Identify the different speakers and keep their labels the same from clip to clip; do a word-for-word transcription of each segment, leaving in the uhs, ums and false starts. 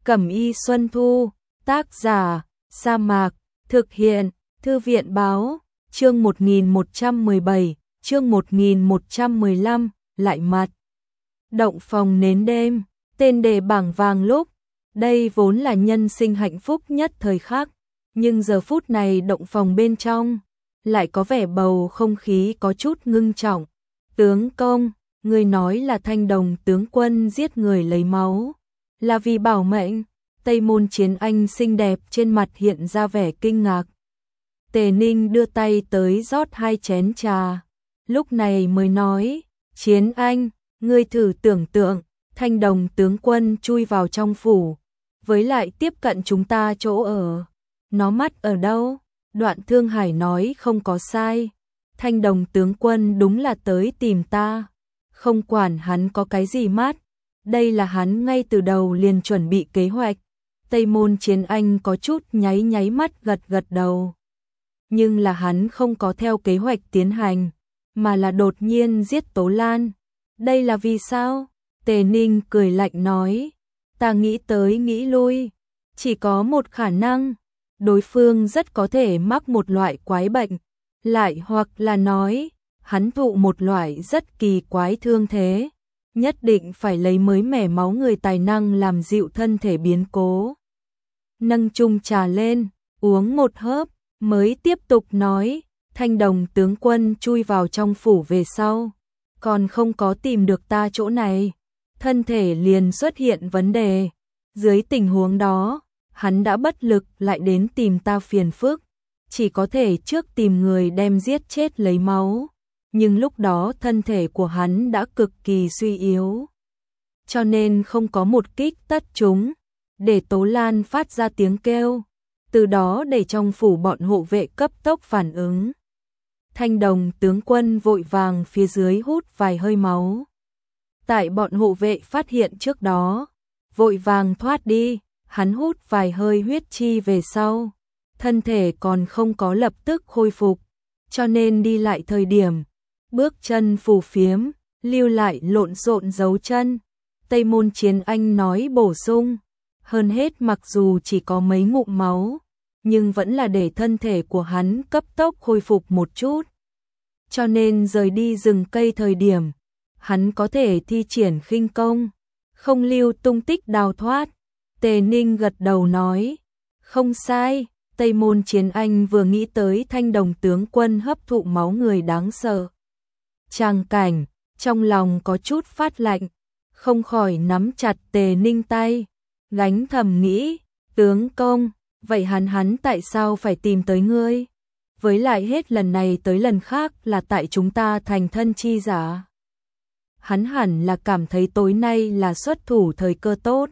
Speaker 1: Cẩm y Xuân Thu, tác giả, Sa Mạc, thực hiện, Thư viện báo, chương một nghìn một trăm mười bảy, chương một nghìn một trăm mười lăm, lại mặt. Động phòng nến đêm, tên đề bảng vàng lúc, đây vốn là nhân sinh hạnh phúc nhất thời khắc, nhưng giờ phút này động phòng bên trong, lại có vẻ bầu không khí có chút ngưng trọng. Tướng công, người nói là Thanh Đồng tướng quân giết người lấy máu, là vì bảo mệnh. Tây Môn Chiến Anh xinh đẹp trên mặt hiện ra vẻ kinh ngạc. Tề Ninh đưa tay tới rót hai chén trà, lúc này mới nói, Chiến Anh, ngươi thử tưởng tượng, Thanh Đồng tướng quân chui vào trong phủ, với lại tiếp cận chúng ta chỗ ở. Nó mắt ở đâu? Đoạn Thương Hải nói không có sai. Thanh Đồng tướng quân đúng là tới tìm ta. Không quản hắn có cái gì mắt. Đây là hắn ngay từ đầu liền chuẩn bị kế hoạch. Tây Môn Chiến Anh có chút nháy nháy mắt gật gật đầu. Nhưng là hắn không có theo kế hoạch tiến hành, mà là đột nhiên giết Tố Lan. Đây là vì sao? Tề Ninh cười lạnh nói. Ta nghĩ tới nghĩ lui. Chỉ có một khả năng. Đối phương rất có thể mắc một loại quái bệnh. Lại hoặc là nói, hắn thụ một loại rất kỳ quái thương thế. Nhất định phải lấy mới mẻ máu người tài năng làm dịu thân thể biến cố. Nâng chung trà lên, uống một hớp, mới tiếp tục nói, Thanh Đồng tướng quân chui vào trong phủ về sau, còn không có tìm được ta chỗ này, thân thể liền xuất hiện vấn đề. Dưới tình huống đó, hắn đã bất lực lại đến tìm ta phiền phức, chỉ có thể trước tìm người đem giết chết lấy máu, nhưng lúc đó thân thể của hắn đã cực kỳ suy yếu, cho nên không có một kích tất trúng, để Tố Lan phát ra tiếng kêu, từ đó để trong phủ bọn hộ vệ cấp tốc phản ứng. Thanh Đồng tướng quân vội vàng phía dưới hút vài hơi máu. Tại bọn hộ vệ phát hiện trước đó, vội vàng thoát đi, hắn hút vài hơi huyết chi về sau, thân thể còn không có lập tức khôi phục, cho nên đi lại thời điểm, bước chân phù phiếm, lưu lại lộn xộn dấu chân. Tây Môn Chiến Anh nói bổ sung, hơn hết mặc dù chỉ có mấy ngụm máu, nhưng vẫn là để thân thể của hắn cấp tốc khôi phục một chút. Cho nên rời đi rừng cây thời điểm, hắn có thể thi triển khinh công, không lưu tung tích đào thoát. Tề Ninh gật đầu nói, không sai. Tây Môn Chiến Anh vừa nghĩ tới Thanh Đồng tướng quân hấp thụ máu người đáng sợ tràng cảnh, trong lòng có chút phát lạnh, không khỏi nắm chặt Tề Ninh tay, gánh thầm nghĩ, tướng công, vậy hắn hắn tại sao phải tìm tới ngươi? Với lại hết lần này tới lần khác là tại chúng ta thành thân chi giả. Hắn hẳn là cảm thấy tối nay là xuất thủ thời cơ tốt.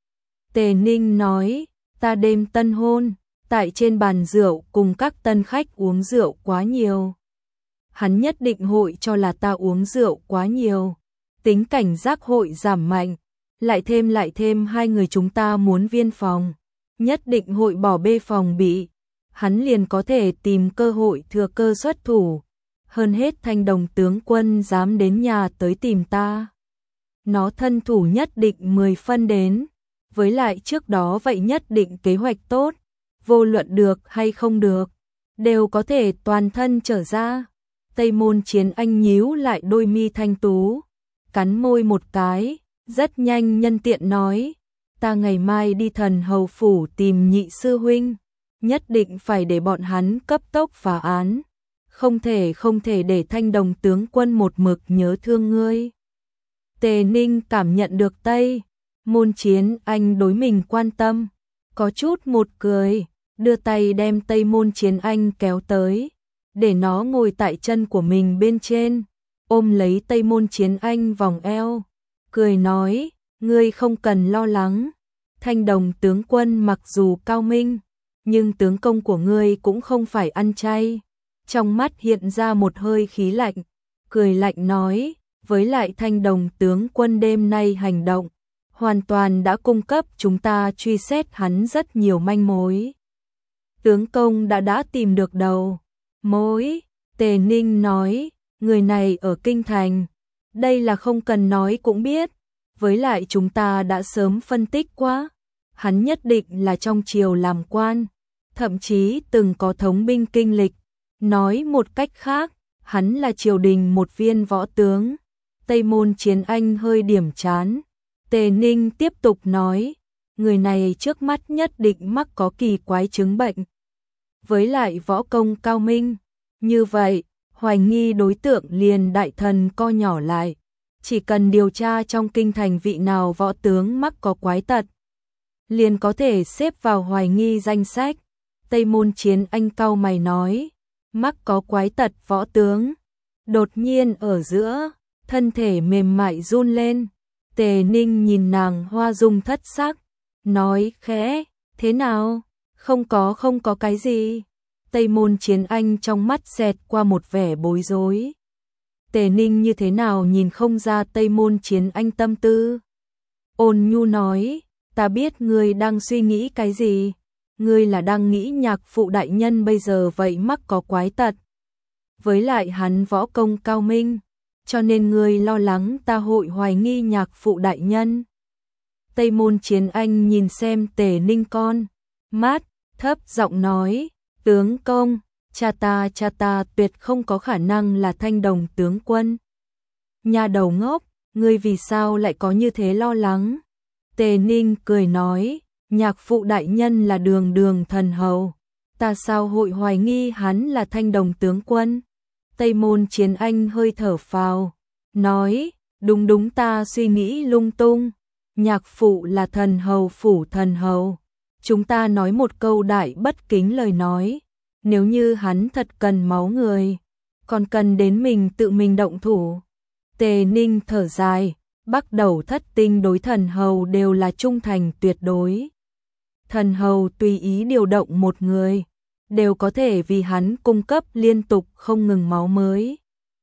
Speaker 1: Tề Ninh nói, ta đêm tân hôn, tại trên bàn rượu cùng các tân khách uống rượu quá nhiều. Hắn nhất định hội cho là ta uống rượu quá nhiều, tính cảnh giác hội giảm mạnh, lại thêm lại thêm hai người chúng ta muốn viên phòng, nhất định hội bỏ bê phòng bị, hắn liền có thể tìm cơ hội thừa cơ xuất thủ. Hơn hết Thanh Đồng tướng quân dám đến nhà tới tìm ta, nó thân thủ nhất định mười phân đến, với lại trước đó vậy nhất định kế hoạch tốt, vô luận được hay không được, đều có thể toàn thân trở ra. Tây Môn Chiến Anh nhíu lại đôi mi thanh tú, cắn môi một cái, rất nhanh nhân tiện nói, ta ngày mai đi Thần Hầu phủ tìm nhị sư huynh, nhất định phải để bọn hắn cấp tốc phá án, không thể không thể để Thanh Đồng tướng quân một mực nhớ thương ngươi. Tề Ninh cảm nhận được Tây Môn Chiến Anh đối mình quan tâm, có chút một cười, đưa tay đem Tây Môn Chiến Anh kéo tới, để nó ngồi tại chân của mình bên trên, ôm lấy Tây Môn Chiến Anh vòng eo, cười nói, ngươi không cần lo lắng, Thanh Đồng tướng quân mặc dù cao minh, nhưng tướng công của ngươi cũng không phải ăn chay. Trong mắt hiện ra một hơi khí lạnh, cười lạnh nói, với lại Thanh Đồng tướng quân đêm nay hành động, hoàn toàn đã cung cấp chúng ta truy xét hắn rất nhiều manh mối. Tướng công đã đã tìm được đầu mối. Tề Ninh nói, người này ở Kinh Thành, đây là không cần nói cũng biết, với lại chúng ta đã sớm phân tích quá, hắn nhất định là trong triều làm quan, thậm chí từng có thống binh kinh lịch. Nói một cách khác, hắn là triều đình một viên võ tướng. Tây Môn Chiến Anh hơi điểm chán. Tề Ninh tiếp tục nói, người này trước mắt nhất định mắc có kỳ quái chứng bệnh. Với lại võ công cao minh, như vậy, hoài nghi đối tượng liền đại thần co nhỏ lại. Chỉ cần điều tra trong kinh thành vị nào võ tướng mắc có quái tật, liền có thể xếp vào hoài nghi danh sách. Tây Môn Chiến Anh cau mày nói, mắc có quái tật võ tướng. Đột nhiên ở giữa, thân thể mềm mại run lên. Tề Ninh nhìn nàng hoa dung thất sắc, nói khẽ, thế nào? Không có không có cái gì. Tây Môn Chiến Anh trong mắt xẹt qua một vẻ bối rối. Tề Ninh như thế nào nhìn không ra Tây Môn Chiến Anh tâm tư. Ôn nhu nói, ta biết ngươi đang suy nghĩ cái gì. Ngươi là đang nghĩ nhạc phụ đại nhân bây giờ vậy mắc có quái tật. Với lại hắn võ công cao minh, cho nên ngươi lo lắng ta hội hoài nghi nhạc phụ đại nhân. Tây Môn Chiến Anh nhìn xem Tề Ninh con, mát, thấp giọng nói, tướng công, cha ta cha ta tuyệt không có khả năng là Thanh Đồng tướng quân. Nhà đầu ngốc, ngươi vì sao lại có như thế lo lắng? Tề Ninh cười nói, nhạc phụ đại nhân là đường đường thần hầu, ta sao hội hoài nghi hắn là Thanh Đồng tướng quân? Tây Môn Chiến Anh hơi thở phào, nói, đúng đúng ta suy nghĩ lung tung, nhạc phụ là thần hầu phủ thần hầu. Chúng ta nói một câu đại bất kính lời nói, nếu như hắn thật cần máu người, còn cần đến mình tự mình động thủ. Tề Ninh thở dài, bắt đầu thất tinh đối thần hầu đều là trung thành tuyệt đối. Thần hầu tùy ý điều động một người, đều có thể vì hắn cung cấp liên tục không ngừng máu mới.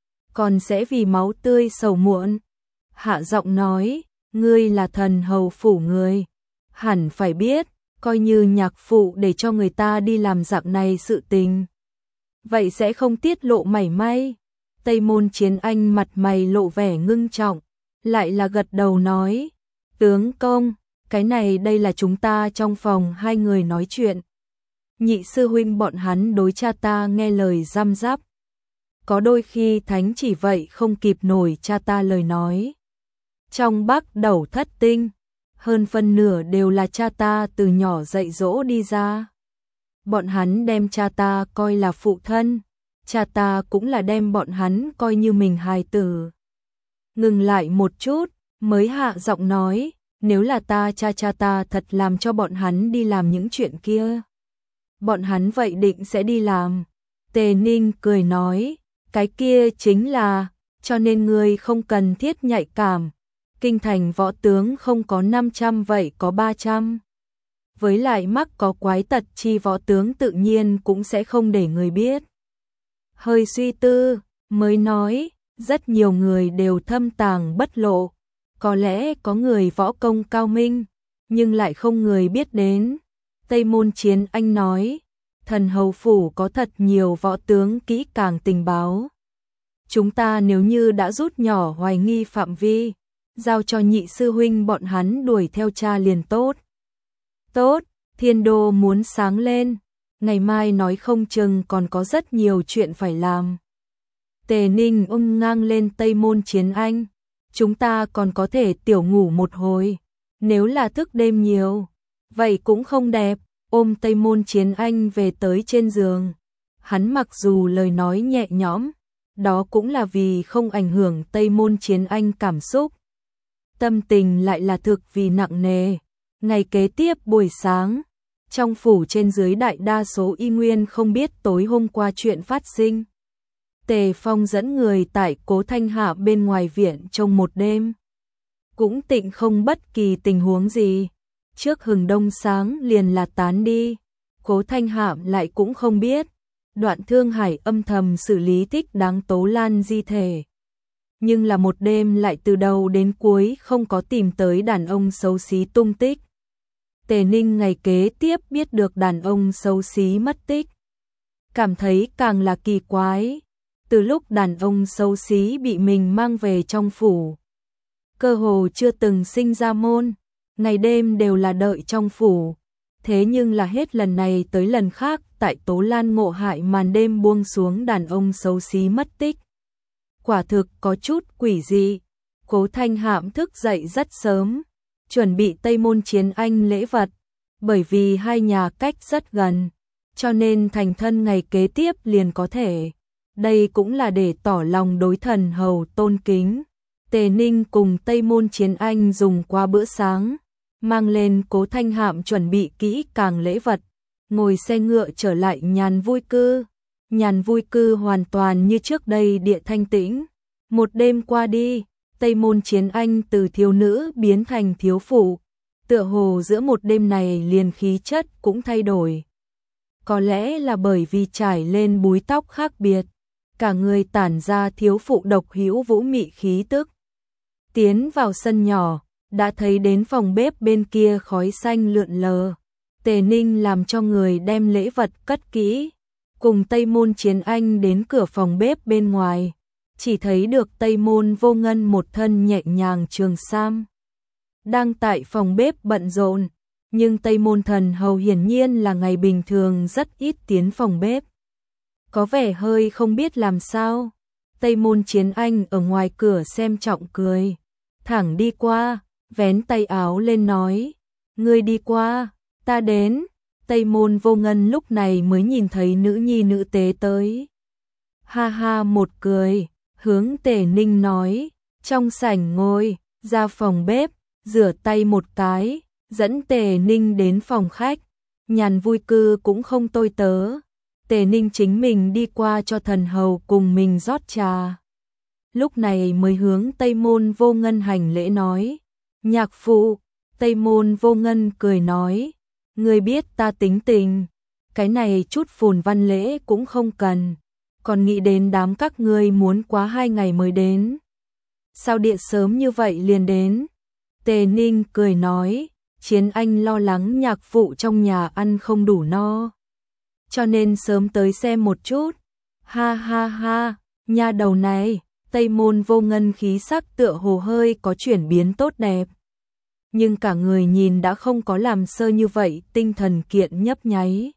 Speaker 1: Còn sẽ vì máu tươi sầu muộn. Hạ giọng nói, ngươi là thần hầu phủ người, hẳn phải biết, coi như nhạc phụ để cho người ta đi làm dạng này sự tình, vậy sẽ không tiết lộ mảy may. Tây Môn Chiến Anh mặt mày lộ vẻ ngưng trọng, lại là gật đầu nói, tướng công, cái này đây là chúng ta trong phòng hai người nói chuyện. Nhị sư huynh bọn hắn đối cha ta nghe lời răm rắp. Có đôi khi thánh chỉ vậy không kịp nổi cha ta lời nói. Trong Bắc đầu thất tinh, hơn phân nửa đều là cha ta từ nhỏ dạy dỗ đi ra. Bọn hắn đem cha ta coi là phụ thân, cha ta cũng là đem bọn hắn coi như mình hài tử. Ngừng lại một chút, mới hạ giọng nói, nếu là ta cha cha ta thật làm cho bọn hắn đi làm những chuyện kia, bọn hắn vậy định sẽ đi làm. Tề Ninh cười nói, cái kia chính là, cho nên ngươi không cần thiết nhạy cảm. Kinh thành võ tướng không có năm trăm vậy có ba trăm. Với lại mắc có quái tật chi võ tướng tự nhiên cũng sẽ không để người biết. Hơi suy tư, mới nói, rất nhiều người đều thâm tàng bất lộ. Có lẽ có người võ công cao minh, nhưng lại không người biết đến. Tây Môn Chiến Anh nói, thần hầu phủ có thật nhiều võ tướng kỹ càng tình báo. Chúng ta nếu như đã rút nhỏ hoài nghi phạm vi, giao cho nhị sư huynh bọn hắn đuổi theo cha liền tốt. Tốt, thiên đô muốn sáng lên, ngày mai nói không chừng còn có rất nhiều chuyện phải làm. Tề Ninh ung ngang lên Tây Môn Chiến Anh, chúng ta còn có thể tiểu ngủ một hồi, nếu là thức đêm nhiều, vậy cũng không đẹp. Ôm Tây Môn Chiến Anh về tới trên giường, hắn mặc dù lời nói nhẹ nhõm, đó cũng là vì không ảnh hưởng Tây Môn Chiến Anh cảm xúc. Tâm tình lại là thực vì nặng nề. Ngày kế tiếp buổi sáng, trong phủ trên dưới đại đa số y nguyên không biết tối hôm qua chuyện phát sinh. Tề Phong dẫn người tại Cố Thanh Hạ bên ngoài viện trong một đêm. Cũng tịnh không bất kỳ tình huống gì. Trước hừng đông sáng liền là tán đi. Cố Thanh Hạ lại cũng không biết. Đoạn Thương Hải âm thầm xử lý thích đáng Tố Lan di thể. Nhưng là một đêm lại từ đầu đến cuối không có tìm tới đàn ông xấu xí tung tích. Tề Ninh ngày kế tiếp biết được đàn ông xấu xí mất tích. Cảm thấy càng là kỳ quái. Từ lúc đàn ông xấu xí bị mình mang về trong phủ, cơ hồ chưa từng sinh ra môn, ngày đêm đều là đợi trong phủ. Thế nhưng là hết lần này tới lần khác, tại Tố Lan ngộ hại màn đêm buông xuống đàn ông xấu xí mất tích. Quả thực có chút quỷ dị. Cố Thanh Hạm thức dậy rất sớm, chuẩn bị Tây Môn Chiến Anh lễ vật, bởi vì hai nhà cách rất gần, cho nên thành thân ngày kế tiếp liền có thể. Đây cũng là để tỏ lòng đối thần hầu tôn kính. Tề Ninh cùng Tây Môn Chiến Anh dùng qua bữa sáng, mang lên Cố Thanh Hạm chuẩn bị kỹ càng lễ vật, ngồi xe ngựa trở lại Nhàn Vui Cư. Nhàn Vui Cư hoàn toàn như trước đây địa thanh tĩnh. Một đêm qua đi, Tây Môn Chiến Anh từ thiếu nữ biến thành thiếu phụ, tựa hồ giữa một đêm này liền khí chất cũng thay đổi. Có lẽ là bởi vì trải lên búi tóc khác biệt, cả người tản ra thiếu phụ độc hữu vũ mị khí tức. Tiến vào sân nhỏ, đã thấy đến phòng bếp bên kia khói xanh lượn lờ. Tề Ninh làm cho người đem lễ vật cất kỹ, cùng Tây Môn Chiến Anh đến cửa phòng bếp bên ngoài, chỉ thấy được Tây Môn Vô Ngân một thân nhẹ nhàng trường sam, đang tại phòng bếp bận rộn, nhưng Tây Môn Thần hầu hiển nhiên là ngày bình thường rất ít tiến phòng bếp, có vẻ hơi không biết làm sao. Tây Môn Chiến Anh ở ngoài cửa xem trọng cười, thẳng đi qua, vén tay áo lên nói, ngươi đi qua, ta đến. Tây Môn Vô Ngân lúc này mới nhìn thấy nữ nhi nữ tế tới. Ha ha một cười, hướng Tề Ninh nói, trong sảnh ngồi, ra phòng bếp, rửa tay một cái, dẫn Tề Ninh đến phòng khách. Nhàn Vui Cư cũng không tôi tớ, Tề Ninh chính mình đi qua cho thần hầu cùng mình rót trà. Lúc này mới hướng Tây Môn Vô Ngân hành lễ nói, nhạc phụ. Tây Môn Vô Ngân cười nói, ngươi biết ta tính tình, cái này chút phồn văn lễ cũng không cần, còn nghĩ đến đám các ngươi muốn quá hai ngày mới đến. Sao điện sớm như vậy liền đến? Tề Ninh cười nói, Chiến Anh lo lắng nhạc phụ trong nhà ăn không đủ no, cho nên sớm tới xem một chút. Ha ha ha, nha đầu này. Tây Môn Vô Ngân khí sắc tựa hồ hơi có chuyển biến tốt đẹp, nhưng cả người nhìn đã không có làm sơ như vậy, tinh thần kiện nhấp nháy.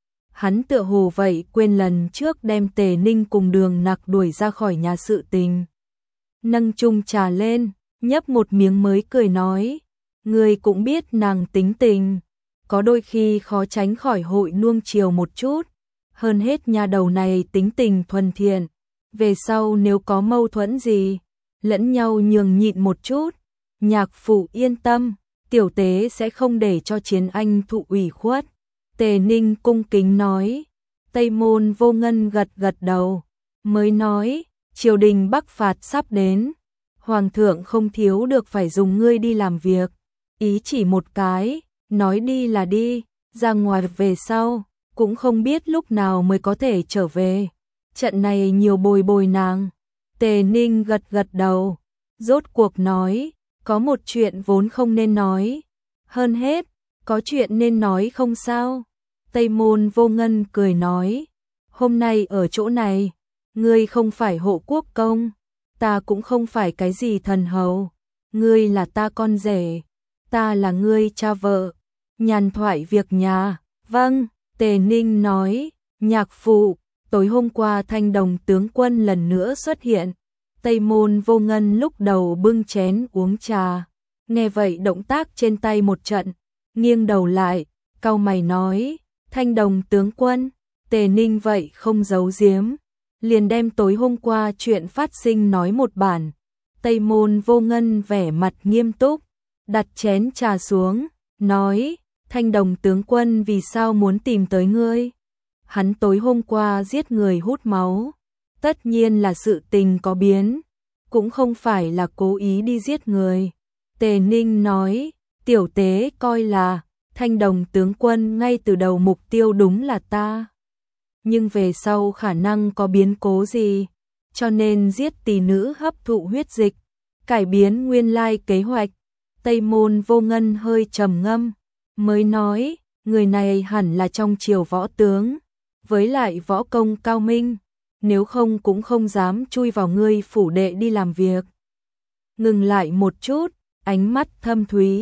Speaker 1: Hắn tựa hồ vậy quên lần trước đem Tề Ninh cùng Đường Nặc đuổi ra khỏi nhà sự tình. Nâng chung trà lên, nhấp một miếng mới cười nói, ngươi cũng biết nàng tính tình, có đôi khi khó tránh khỏi hội nuông chiều một chút, hơn hết nhà đầu này tính tình thuần thiện, về sau nếu có mâu thuẫn gì, lẫn nhau nhường nhịn một chút. Nhạc phụ yên tâm, tiểu tế sẽ không để cho Chiến Anh thụ ủy khuất. Tề Ninh cung kính nói. Tây Môn Vô Ngân gật gật đầu, mới nói, triều đình bắc phạt sắp đến, hoàng thượng không thiếu được phải dùng ngươi đi làm việc. Ý chỉ một cái, nói đi là đi, ra ngoài về sau, cũng không biết lúc nào mới có thể trở về. Trận này nhiều bồi bồi nàng. Tề Ninh gật gật đầu, rốt cuộc nói, có một chuyện vốn không nên nói, hơn hết, có chuyện nên nói không sao. Tây Môn Vô Ngân cười nói, hôm nay ở chỗ này, ngươi không phải hộ quốc công, ta cũng không phải cái gì thần hầu, ngươi là ta con rể, ta là ngươi cha vợ. Nhàn thoại việc nhà. Vâng. Tề Ninh nói, nhạc phụ, tối hôm qua Thanh Đồng tướng quân lần nữa xuất hiện. Tây Môn Vô Ngân lúc đầu bưng chén uống trà, nghe vậy động tác trên tay một trận, nghiêng đầu lại, cau mày nói, Thanh Đồng tướng quân. Tề Ninh vậy không giấu giếm, liền đem tối hôm qua chuyện phát sinh nói một bản. Tây Môn Vô Ngân vẻ mặt nghiêm túc, đặt chén trà xuống, nói, Thanh Đồng tướng quân vì sao muốn tìm tới ngươi? Hắn tối hôm qua giết người hút máu, tất nhiên là sự tình có biến, cũng không phải là cố ý đi giết người. Tề Ninh nói, tiểu tế coi là, Thanh Đồng tướng quân ngay từ đầu mục tiêu đúng là ta. Nhưng về sau khả năng có biến cố gì, cho nên giết tỷ nữ hấp thụ huyết dịch, cải biến nguyên lai kế hoạch. Tây Môn Vô Ngân hơi trầm ngâm, mới nói, người này hẳn là trong triều võ tướng, với lại võ công cao minh, nếu không cũng không dám chui vào ngươi phủ đệ đi làm việc. Ngừng lại một chút, ánh mắt thâm thúy,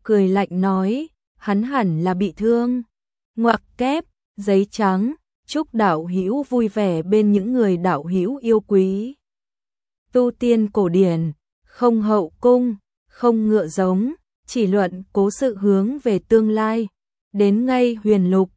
Speaker 1: cười lạnh nói, hắn hẳn là bị thương. Ngoặc kép, giấy trắng, chúc đạo hữu vui vẻ bên những người đạo hữu yêu quý. Tu tiên cổ điển, không hậu cung, không ngựa giống, chỉ luận cố sự hướng về tương lai. Đến ngay huyền lục,